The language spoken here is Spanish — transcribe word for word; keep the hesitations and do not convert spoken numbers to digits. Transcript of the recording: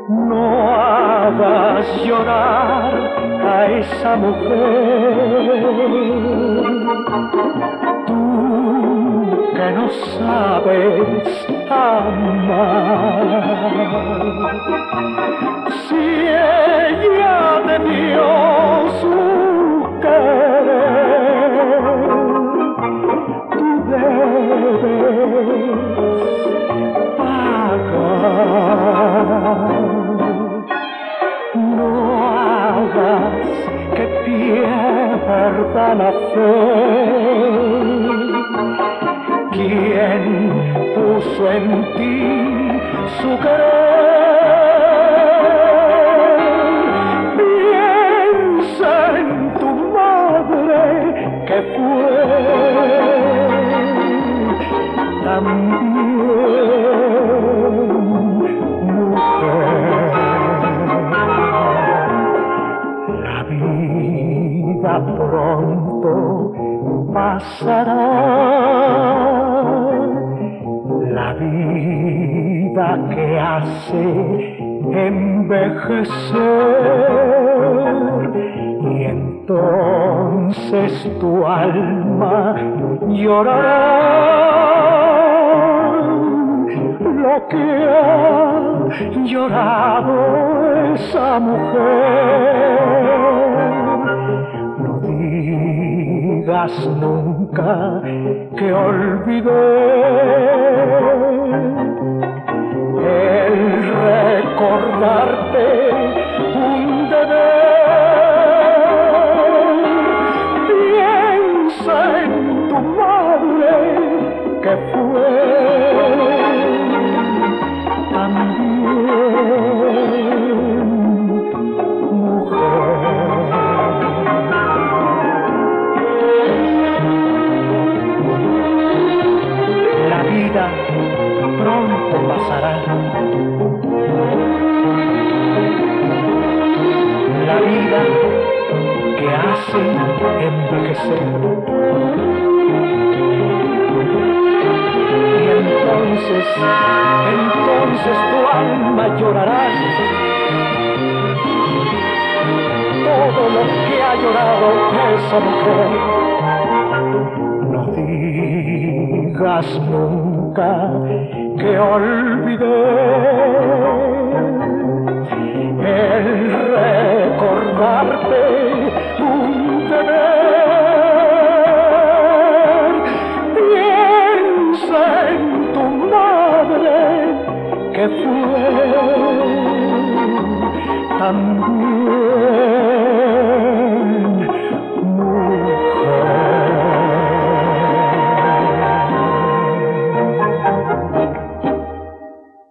No hagas llorar a esa mujer, tú que no sabes amar. Si ella te dio su querer, tú debes pagar. No hagas que pierda la fe quien puso en ti su querer. Piensa en tu madre que fue también mujer. La vida pronto pasará, la vida que hace envejecer, y entonces tu alma llorará lo que ha llorado esa mujer. No digas nunca que olvidé el recordarte un deber. Piensa en tu madre que fue también mujer. La vida pronto pasará, la vida que hace envejecer, y entonces, entonces tu alma llorará todo lo que ha llorado esa mujer. No digas nunca que olvidé el recordarte un deber. Piensa en tu madre que fue también